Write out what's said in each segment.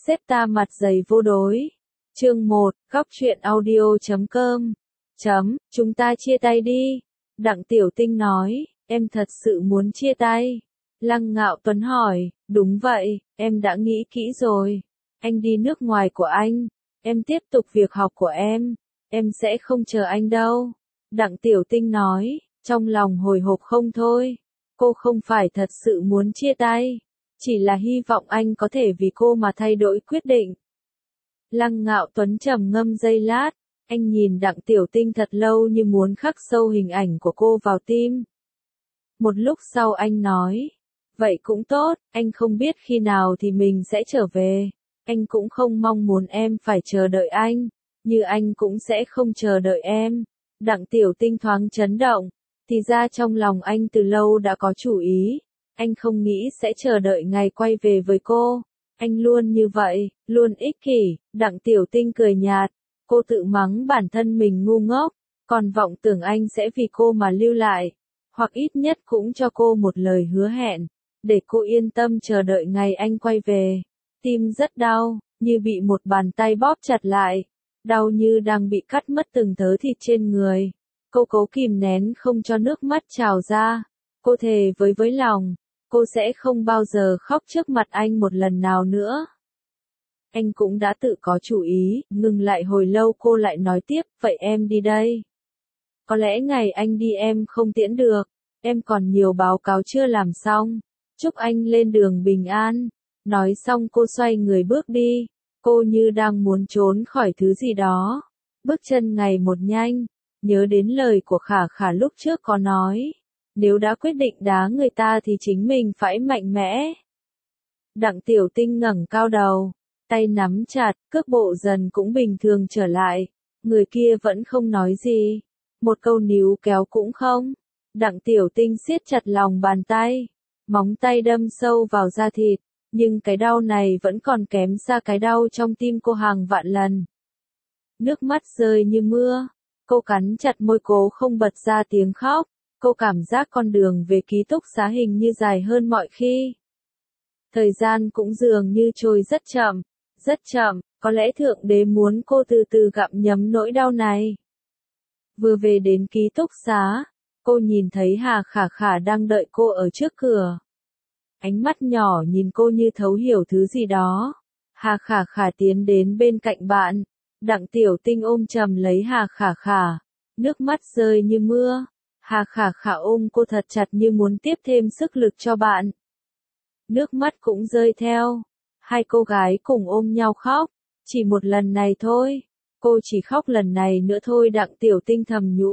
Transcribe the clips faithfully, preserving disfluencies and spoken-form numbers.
Sếp ta mặt dày vô đối. Chương một, góc truyện audio chấm com. Chấm, chúng ta chia tay đi. Đặng Tiểu Tinh nói, em thật sự muốn chia tay. Lăng Ngạo Tuấn hỏi, đúng vậy, em đã nghĩ kỹ rồi. Anh đi nước ngoài của anh. Em tiếp tục việc học của em. Em sẽ không chờ anh đâu. Đặng Tiểu Tinh nói, trong lòng hồi hộp không thôi. Cô không phải thật sự muốn chia tay. Chỉ là hy vọng anh có thể vì cô mà thay đổi quyết định. Lăng Ngạo Tuấn trầm ngâm giây lát. Anh nhìn Đặng Tiểu Tinh thật lâu như muốn khắc sâu hình ảnh của cô vào tim. Một lúc sau anh nói, vậy cũng tốt, anh không biết khi nào thì mình sẽ trở về. Anh cũng không mong muốn em phải chờ đợi anh, như anh cũng sẽ không chờ đợi em. Đặng Tiểu Tinh thoáng chấn động, thì ra trong lòng anh từ lâu đã có chủ ý. Anh không nghĩ sẽ chờ đợi ngày quay về với cô. Anh luôn như vậy, luôn ích kỷ. Đặng Tiểu Tinh cười nhạt. Cô tự mắng bản thân mình ngu ngốc, còn vọng tưởng anh sẽ vì cô mà lưu lại, hoặc ít nhất cũng cho cô một lời hứa hẹn, để cô yên tâm chờ đợi ngày anh quay về. Tim rất đau, như bị một bàn tay bóp chặt lại, đau như đang bị cắt mất từng thớ thịt trên người. Cô cố kìm nén không cho nước mắt trào ra. Cô thề với với lòng, cô sẽ không bao giờ khóc trước mặt anh một lần nào nữa. Anh cũng đã tự có chủ ý, ngừng lại hồi lâu cô lại nói tiếp, vậy em đi đây. Có lẽ ngày anh đi em không tiễn được, em còn nhiều báo cáo chưa làm xong. Chúc anh lên đường bình an. Nói xong cô xoay người bước đi, cô như đang muốn trốn khỏi thứ gì đó. Bước chân ngày một nhanh, nhớ đến lời của Khả Khả lúc trước có nói, nếu đã quyết định đá người ta thì chính mình phải mạnh mẽ. Đặng Tiểu Tinh ngẩng cao đầu, tay nắm chặt, cước bộ dần cũng bình thường trở lại. Người kia vẫn không nói gì, một câu níu kéo cũng không. Đặng Tiểu Tinh siết chặt lòng bàn tay, móng tay đâm sâu vào da thịt, nhưng cái đau này vẫn còn kém xa cái đau trong tim cô hàng vạn lần. Nước mắt rơi như mưa, cô cắn chặt môi cố không bật ra tiếng khóc. Cô cảm giác con đường về ký túc xá hình như dài hơn mọi khi. Thời gian cũng dường như trôi rất chậm, rất chậm, có lẽ Thượng Đế muốn cô từ từ gặm nhấm nỗi đau này. Vừa về đến ký túc xá, cô nhìn thấy Hà Khả Khả đang đợi cô ở trước cửa. Ánh mắt nhỏ nhìn cô như thấu hiểu thứ gì đó. Hà Khả Khả tiến đến bên cạnh bạn. Đặng Tiểu Tinh ôm chầm lấy Hà Khả Khả. Nước mắt rơi như mưa. Hà Khả Khả ôm cô thật chặt như muốn tiếp thêm sức lực cho bạn. Nước mắt cũng rơi theo. Hai cô gái cùng ôm nhau khóc. Chỉ một lần này thôi. Cô chỉ khóc lần này nữa thôi. Đặng Tiểu Tinh thầm nhủ.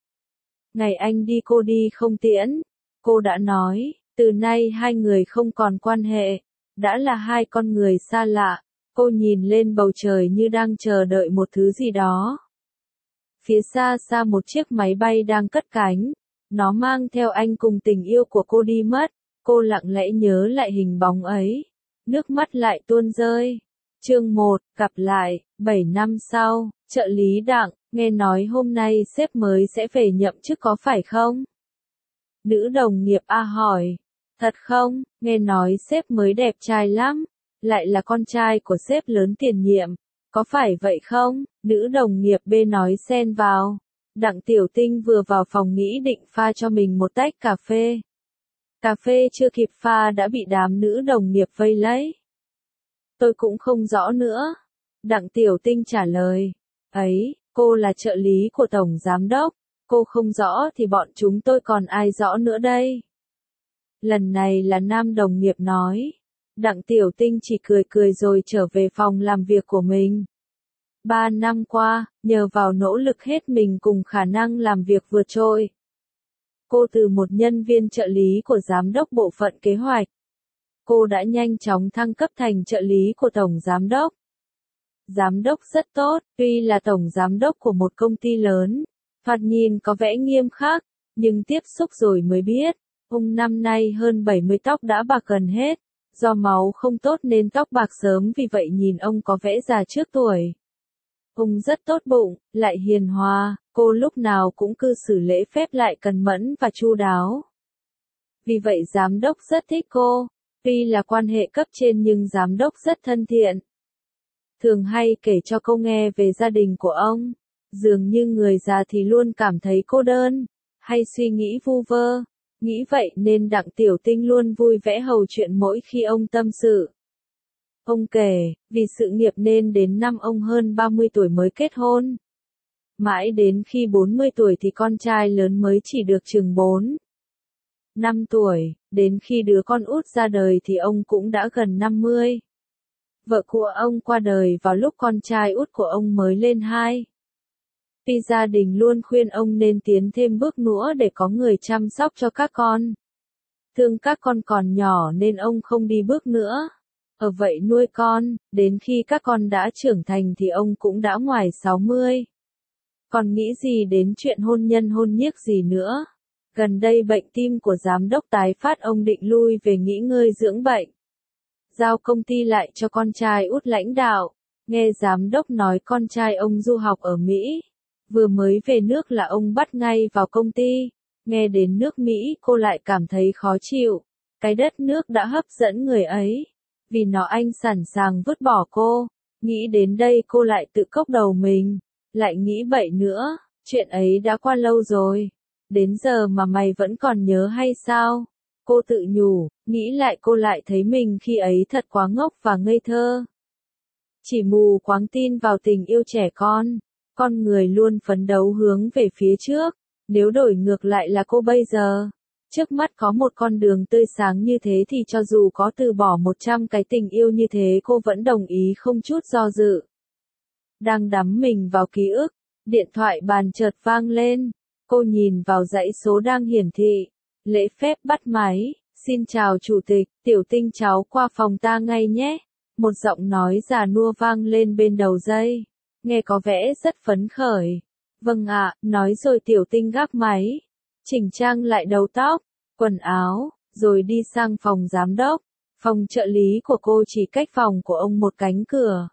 Ngày anh đi cô đi không tiễn. Cô đã nói, từ nay hai người không còn quan hệ. Đã là hai con người xa lạ. Cô nhìn lên bầu trời như đang chờ đợi một thứ gì đó. Phía xa xa một chiếc máy bay đang cất cánh. Nó mang theo anh cùng tình yêu của cô đi mất. Cô lặng lẽ nhớ lại hình bóng ấy. Nước mắt lại tuôn rơi. Chương một, gặp lại, bảy năm sau, trợ lý Đặng, nghe nói hôm nay sếp mới sẽ về nhậm chức có phải không? Nữ đồng nghiệp A hỏi. Thật không, nghe nói sếp mới đẹp trai lắm. Lại là con trai của sếp lớn tiền nhiệm. Có phải vậy không? Nữ đồng nghiệp B nói xen vào. Đặng Tiểu Tinh vừa vào phòng nghĩ định pha cho mình một tách cà phê. Cà phê chưa kịp pha đã bị đám nữ đồng nghiệp vây lấy. Tôi cũng không rõ nữa. Đặng Tiểu Tinh trả lời. Ấy, cô là trợ lý của Tổng Giám Đốc. Cô không rõ thì bọn chúng tôi còn ai rõ nữa đây. Lần này là nam đồng nghiệp nói. Đặng Tiểu Tinh chỉ cười cười rồi trở về phòng làm việc của mình. Ba năm qua, nhờ vào nỗ lực hết mình cùng khả năng làm việc vượt trội. Cô từ một nhân viên trợ lý của giám đốc bộ phận kế hoạch. Cô đã nhanh chóng thăng cấp thành trợ lý của tổng giám đốc. Giám đốc rất tốt, tuy là tổng giám đốc của một công ty lớn. Thoạt nhìn có vẻ nghiêm khắc, nhưng tiếp xúc rồi mới biết. Ông năm nay hơn bảy mươi tóc đã bạc gần hết. Do máu không tốt nên tóc bạc sớm vì vậy nhìn ông có vẻ già trước tuổi. Ông rất tốt bụng, lại hiền hòa, cô lúc nào cũng cư xử lễ phép lại cần mẫn và chu đáo. Vì vậy giám đốc rất thích cô, tuy là quan hệ cấp trên nhưng giám đốc rất thân thiện. thường hay kể cho cô nghe về gia đình của ông. Dường như người già thì luôn cảm thấy cô đơn, hay suy nghĩ vu vơ. Nghĩ vậy nên Đặng Tiểu Tinh luôn vui vẻ hầu chuyện mỗi khi ông tâm sự. Ông kể, vì sự nghiệp nên đến năm ông hơn ba mươi tuổi mới kết hôn. Mãi đến khi bốn mươi tuổi thì con trai lớn mới chỉ được chừng bốn năm tuổi, đến khi đứa con út ra đời thì ông cũng đã gần năm mươi. Vợ của ông qua đời vào lúc con trai út của ông mới lên hai. Vì gia đình luôn khuyên ông nên tiến thêm bước nữa để có người chăm sóc cho các con. Thương các con còn nhỏ nên ông không đi bước nữa. Ở vậy nuôi con, đến khi các con đã trưởng thành thì ông cũng đã ngoài sáu mươi. Còn nghĩ gì đến chuyện hôn nhân hôn nhiếc gì nữa. Gần đây bệnh tim của giám đốc tái phát, ông định lui về nghỉ ngơi dưỡng bệnh. Giao công ty lại cho con trai út lãnh đạo. Nghe giám đốc nói con trai ông du học ở Mỹ. Vừa mới về nước là ông bắt ngay vào công ty. Nghe đến nước Mỹ cô lại cảm thấy khó chịu. Cái đất nước đã hấp dẫn người ấy. Vì nó anh sẵn sàng vứt bỏ cô. Nghĩ đến đây cô lại tự cốc đầu mình. Lại nghĩ bậy nữa. Chuyện ấy đã qua lâu rồi. Đến giờ mà mày vẫn còn nhớ hay sao? Cô tự nhủ. Nghĩ lại cô lại thấy mình khi ấy thật quá ngốc và ngây thơ. Chỉ mù quáng tin vào tình yêu trẻ con. Con người luôn phấn đấu hướng về phía trước. Nếu đổi ngược lại là cô bây giờ, trước mắt có một con đường tươi sáng như thế thì cho dù có từ bỏ một trăm cái tình yêu như thế cô vẫn đồng ý không chút do dự. Đang đắm mình vào ký ức, điện thoại bàn chợt vang lên. Cô nhìn vào dãy số đang hiển thị. Lễ phép bắt máy. Xin chào chủ tịch, Tiểu Tinh cháu qua phòng ta ngay nhé. Một giọng nói già nua vang lên bên đầu dây. Nghe có vẻ rất phấn khởi. Vâng ạ, nói rồi Tiểu Tinh gác máy. Chỉnh trang lại đầu tóc, quần áo, rồi đi sang phòng giám đốc. Phòng trợ lý của cô chỉ cách phòng của ông một cánh cửa.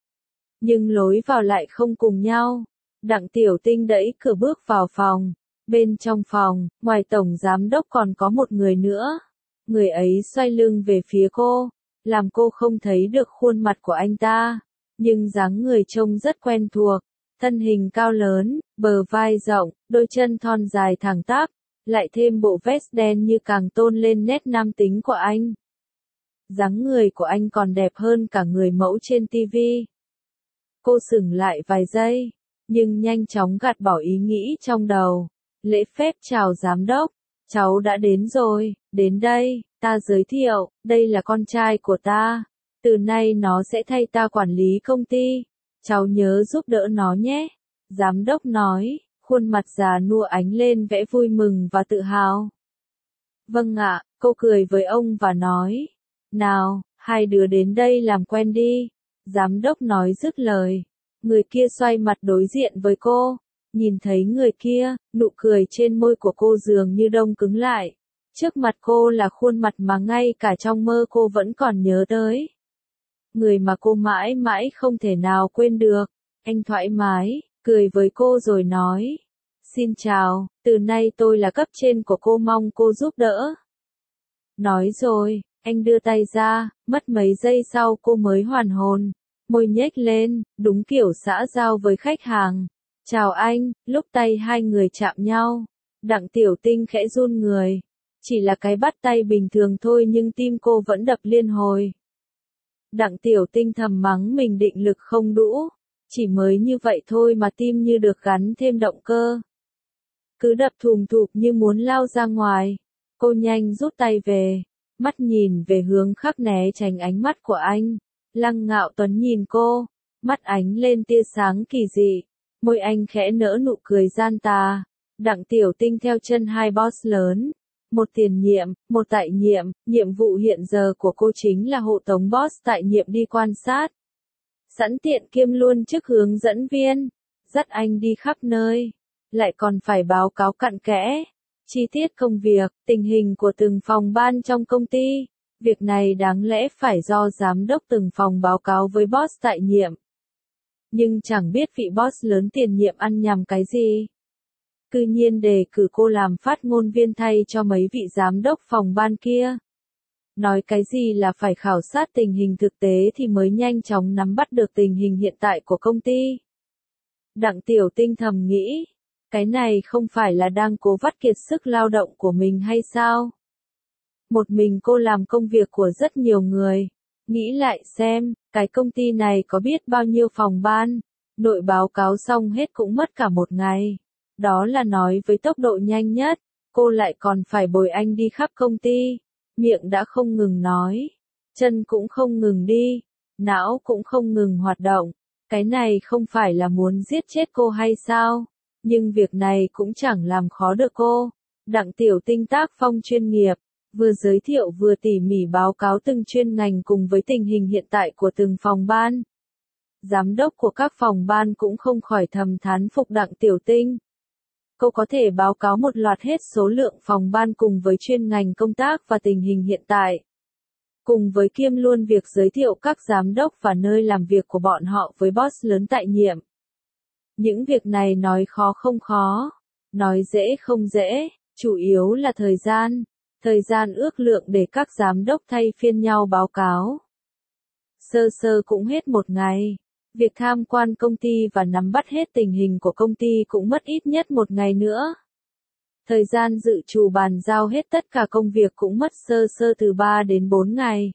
Nhưng lối vào lại không cùng nhau. Đặng Tiểu Tinh đẩy cửa bước vào phòng. Bên trong phòng, ngoài tổng giám đốc còn có một người nữa. Người ấy xoay lưng về phía cô, làm cô không thấy được khuôn mặt của anh ta. Nhưng dáng người trông rất quen thuộc. Thân hình cao lớn, bờ vai rộng, đôi chân thon dài thẳng tắp, lại thêm bộ vest đen như càng tôn lên nét nam tính của anh. Dáng người của anh còn đẹp hơn cả người mẫu trên ti vi. Cô sững lại vài giây, nhưng nhanh chóng gạt bỏ ý nghĩ trong đầu. Lễ phép chào giám đốc, cháu đã đến rồi, đến đây, ta giới thiệu, đây là con trai của ta. Từ nay nó sẽ thay ta quản lý công ty. Cháu nhớ giúp đỡ nó nhé. Giám đốc nói, khuôn mặt già nua ánh lên vẻ vui mừng và tự hào. Vâng ạ, cô cười với ông và nói. Nào, hai đứa đến đây làm quen đi. Giám đốc nói dứt lời. Người kia xoay mặt đối diện với cô. Nhìn thấy người kia, nụ cười trên môi của cô dường như đông cứng lại. Trước mặt cô là khuôn mặt mà ngay cả trong mơ cô vẫn còn nhớ tới. Người mà cô mãi mãi không thể nào quên được. Anh thoải mái, cười với cô rồi nói. Xin chào, từ nay tôi là cấp trên của cô, mong cô giúp đỡ. Nói rồi, anh đưa tay ra, mất mấy giây sau cô mới hoàn hồn. Môi nhếch lên, đúng kiểu xã giao với khách hàng. Chào anh, lúc tay hai người chạm nhau. Đặng Tiểu Tinh khẽ run người. Chỉ là cái bắt tay bình thường thôi nhưng tim cô vẫn đập liên hồi. Đặng Tiểu Tinh thầm mắng mình định lực không đủ. Chỉ mới như vậy thôi mà tim như được gắn thêm động cơ. Cứ đập thùm thụp như muốn lao ra ngoài. Cô nhanh rút tay về. Mắt nhìn về hướng khác né tránh ánh mắt của anh. Lăng Ngạo Tuấn nhìn cô. Mắt ánh lên tia sáng kỳ dị. Môi anh khẽ nở nụ cười gian tà. Đặng Tiểu Tinh theo chân hai boss lớn. Một tiền nhiệm, một tại nhiệm, nhiệm vụ hiện giờ của cô chính là hộ tống boss tại nhiệm đi quan sát. Sẵn tiện kiêm luôn chức hướng dẫn viên, dắt anh đi khắp nơi, lại còn phải báo cáo cặn kẽ, chi tiết công việc, tình hình của từng phòng ban trong công ty. Việc này đáng lẽ phải do giám đốc từng phòng báo cáo với boss tại nhiệm. Nhưng chẳng biết vị boss lớn tiền nhiệm ăn nhầm cái gì. Cư nhiên đề cử cô làm phát ngôn viên thay cho mấy vị giám đốc phòng ban kia. Nói cái gì là phải khảo sát tình hình thực tế thì mới nhanh chóng nắm bắt được tình hình hiện tại của công ty. Đặng Tiểu Tinh thầm nghĩ, cái này không phải là đang cố vắt kiệt sức lao động của mình hay sao? Một mình cô làm công việc của rất nhiều người. Nghĩ lại xem, cái công ty này có biết bao nhiêu phòng ban, nội báo cáo xong hết cũng mất cả một ngày. Đó là nói với tốc độ nhanh nhất, cô lại còn phải bồi anh đi khắp công ty. Miệng đã không ngừng nói, chân cũng không ngừng đi, não cũng không ngừng hoạt động. Cái này không phải là muốn giết chết cô hay sao? Nhưng việc này cũng chẳng làm khó được cô. Đặng Tiểu Tinh tác phong chuyên nghiệp, vừa giới thiệu vừa tỉ mỉ báo cáo từng chuyên ngành cùng với tình hình hiện tại của từng phòng ban. Giám đốc của các phòng ban cũng không khỏi thầm thán phục Đặng Tiểu Tinh. Cô có thể báo cáo một loạt hết số lượng phòng ban cùng với chuyên ngành công tác và tình hình hiện tại. Cùng với kiêm luôn việc giới thiệu các giám đốc và nơi làm việc của bọn họ với boss lớn tại nhiệm. Những việc này nói khó không khó, nói dễ không dễ, chủ yếu là thời gian. Thời gian ước lượng để các giám đốc thay phiên nhau báo cáo. Sơ sơ cũng hết một ngày. Việc tham quan công ty và nắm bắt hết tình hình của công ty cũng mất ít nhất một ngày nữa. Thời gian dự trù bàn giao hết tất cả công việc cũng mất sơ sơ từ ba đến bốn ngày.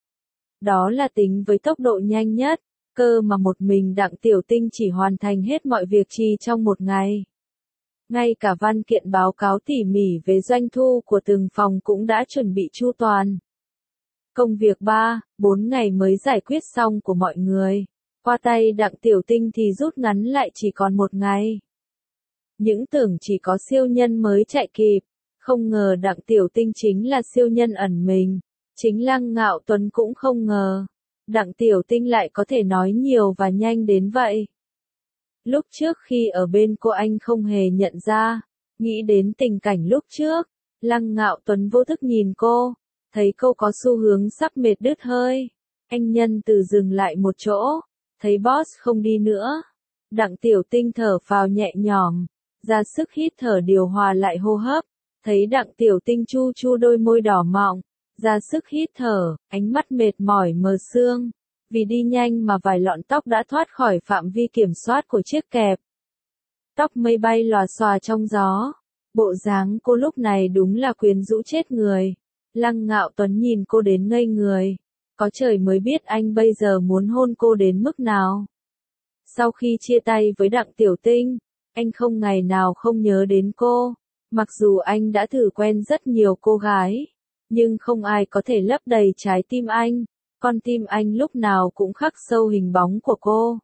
Đó là tính với tốc độ nhanh nhất, cơ mà một mình Đặng Tiểu Tinh chỉ hoàn thành hết mọi việc chỉ trong một ngày. Ngay cả văn kiện báo cáo tỉ mỉ về doanh thu của từng phòng cũng đã chuẩn bị chu toàn. Công việc ba, bốn ngày mới giải quyết xong của mọi người. Qua tay Đặng Tiểu Tinh thì rút ngắn lại chỉ còn một ngày. Những tưởng chỉ có siêu nhân mới chạy kịp, không ngờ Đặng Tiểu Tinh chính là siêu nhân ẩn mình. Chính Lăng Ngạo Tuấn cũng không ngờ, Đặng Tiểu Tinh lại có thể nói nhiều và nhanh đến vậy. Lúc trước khi ở bên cô anh không hề nhận ra, nghĩ đến tình cảnh lúc trước, Lăng Ngạo Tuấn vô thức nhìn cô, thấy cô có xu hướng sắp mệt đứt hơi. Anh nhân từ dừng lại một chỗ, thấy boss không đi nữa. Đặng Tiểu Tinh thở phào nhẹ nhõm, ra sức hít thở điều hòa lại hô hấp, thấy Đặng Tiểu Tinh chu chu đôi môi đỏ mọng, ra sức hít thở, ánh mắt mệt mỏi mờ sương. Vì đi nhanh mà vài lọn tóc đã thoát khỏi phạm vi kiểm soát của chiếc kẹp. Tóc mây bay lòa xòa trong gió. Bộ dáng cô lúc này đúng là quyến rũ chết người. Lăng Ngạo Tuấn nhìn cô đến ngây người. Có trời mới biết anh bây giờ muốn hôn cô đến mức nào. Sau khi chia tay với Đặng Tiểu Tinh, anh không ngày nào không nhớ đến cô. Mặc dù anh đã thử quen rất nhiều cô gái, nhưng không ai có thể lấp đầy trái tim anh. Con tim anh lúc nào cũng khắc sâu hình bóng của cô.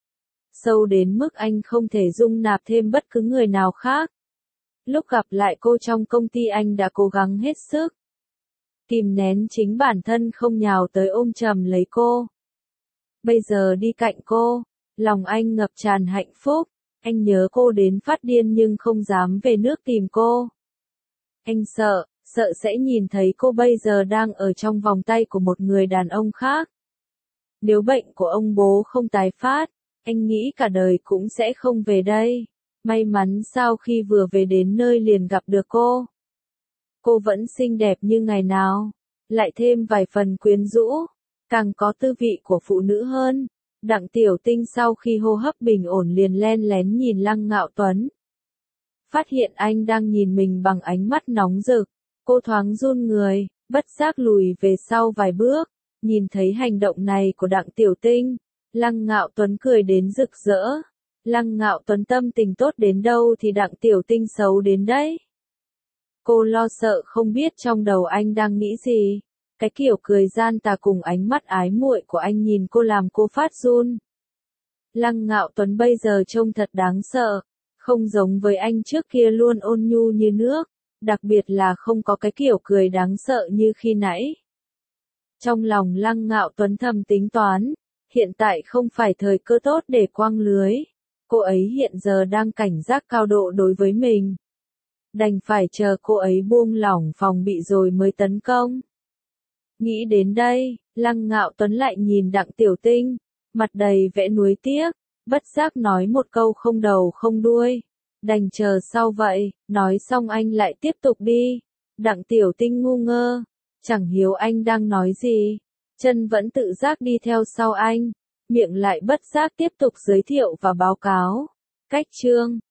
Sâu đến mức anh không thể dung nạp thêm bất cứ người nào khác. Lúc gặp lại cô trong công ty anh đã cố gắng hết sức. Kìm nén chính bản thân không nhào tới ôm chầm lấy cô. Bây giờ đi cạnh cô, lòng anh ngập tràn hạnh phúc. Anh nhớ cô đến phát điên nhưng không dám về nước tìm cô. Anh sợ. Sợ sẽ nhìn thấy cô bây giờ đang ở trong vòng tay của một người đàn ông khác. Nếu bệnh của ông bố không tái phát, anh nghĩ cả đời cũng sẽ không về đây. May mắn sau khi vừa về đến nơi liền gặp được cô. Cô vẫn xinh đẹp như ngày nào, lại thêm vài phần quyến rũ, càng có tư vị của phụ nữ hơn. Đặng Tiểu Tinh sau khi hô hấp bình ổn liền len lén nhìn Lăng Ngạo Tuấn. Phát hiện anh đang nhìn mình bằng ánh mắt nóng rực. Cô thoáng run người, bất giác lùi về sau vài bước, nhìn thấy hành động này của Đặng Tiểu Tinh, Lăng Ngạo Tuấn cười đến rực rỡ. Lăng Ngạo Tuấn tâm tình tốt đến đâu thì Đặng Tiểu Tinh xấu đến đấy. Cô lo sợ không biết trong đầu anh đang nghĩ gì, cái kiểu cười gian tà cùng ánh mắt ái muội của anh nhìn cô làm cô phát run. Lăng Ngạo Tuấn bây giờ trông thật đáng sợ, không giống với anh trước kia luôn ôn nhu như nước. Đặc biệt là không có cái kiểu cười đáng sợ như khi nãy. Trong lòng Lăng Ngạo Tuấn thầm tính toán, hiện tại không phải thời cơ tốt để quăng lưới. Cô ấy hiện giờ đang cảnh giác cao độ đối với mình. Đành phải chờ cô ấy buông lỏng phòng bị rồi mới tấn công. Nghĩ đến đây, Lăng Ngạo Tuấn lại nhìn Đặng Tiểu Tinh, mặt đầy vẻ nuối tiếc, bất giác nói một câu không đầu không đuôi. Đành chờ sau vậy, nói xong anh lại tiếp tục đi. Đặng Tiểu Tinh ngu ngơ, Chẳng hiểu anh đang nói gì. Chân vẫn tự giác đi theo sau anh, miệng lại bất giác tiếp tục giới thiệu và báo cáo. Cách chương